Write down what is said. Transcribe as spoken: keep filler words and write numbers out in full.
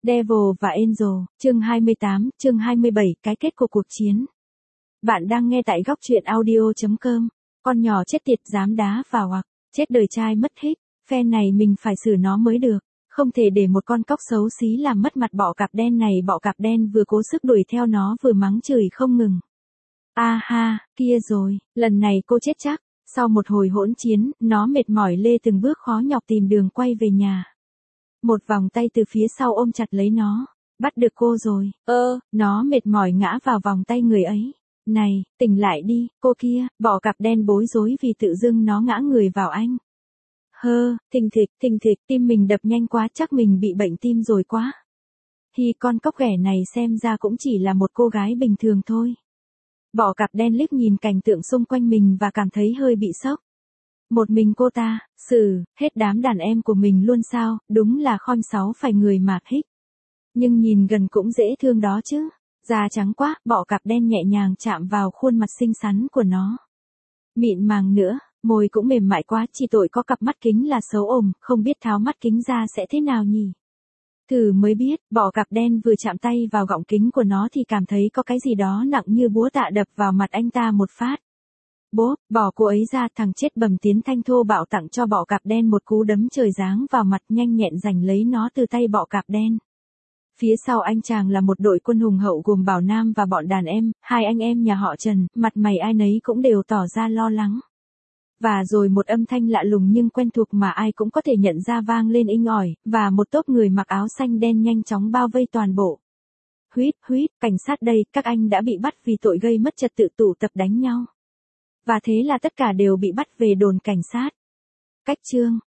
Devil và Angel, chương hai mươi tám, chương hai mươi bảy, cái kết của cuộc chiến. Bạn đang nghe tại góc truyện audio chấm com. Con nhỏ chết tiệt dám đá vào hoặc, chết đời trai mất hích, phe này mình phải xử nó mới được. Không thể để một con cóc xấu xí làm mất mặt bọ cạp đen này. Bọ cạp đen vừa cố sức đuổi theo nó vừa mắng chửi không ngừng. A ha, kia rồi, lần này cô chết chắc. Sau một hồi hỗn chiến, nó mệt mỏi lê từng bước khó nhọc tìm đường quay về nhà. Một vòng tay từ phía sau ôm chặt lấy nó. Bắt được cô rồi. Ơ, nó mệt mỏi ngã vào vòng tay người ấy. Này, tỉnh lại đi, cô kia. Bọ cạp đen bối rối vì tự dưng nó ngã người vào anh. Hơ, thình thịch, thình thịch, tim mình đập nhanh quá, chắc mình bị bệnh tim rồi quá. Hi, con cóc ghẻ này xem ra cũng chỉ là một cô gái bình thường thôi. Bọ cạp đen liếc nhìn cảnh tượng xung quanh mình và cảm thấy hơi bị sốc. Một mình cô ta, xử, hết đám đàn em của mình luôn sao, đúng là khom sáu phải người mà hích. Nhưng nhìn gần cũng dễ thương đó chứ. Da trắng quá, bọ cạp đen nhẹ nhàng chạm vào khuôn mặt xinh xắn của nó. Mịn màng nữa, môi cũng mềm mại quá, chỉ tội có cặp mắt kính là xấu ồm, không biết tháo mắt kính ra sẽ thế nào nhỉ. Thử mới biết, bọ cạp đen vừa chạm tay vào gọng kính của nó thì cảm thấy có cái gì đó nặng như búa tạ đập vào mặt anh ta một phát. Bốp, bỏ cô ấy ra, thằng chết bầm tiến thanh thô bạo tặng cho bọ cạp đen một cú đấm trời giáng vào mặt, nhanh nhẹn giành lấy nó từ tay bọ cạp đen. Phía sau anh chàng là một đội quân hùng hậu gồm Bảo Nam và bọn đàn em, hai anh em nhà họ Trần, mặt mày ai nấy cũng đều tỏ ra lo lắng. Và rồi một âm thanh lạ lùng nhưng quen thuộc mà ai cũng có thể nhận ra vang lên inh ỏi, và một tốp người mặc áo xanh đen nhanh chóng bao vây toàn bộ. Huýt, huýt, cảnh sát đây, các anh đã bị bắt vì tội gây mất trật tự tụ tập đánh nhau. Và thế là tất cả đều bị bắt về đồn cảnh sát. Cách chương,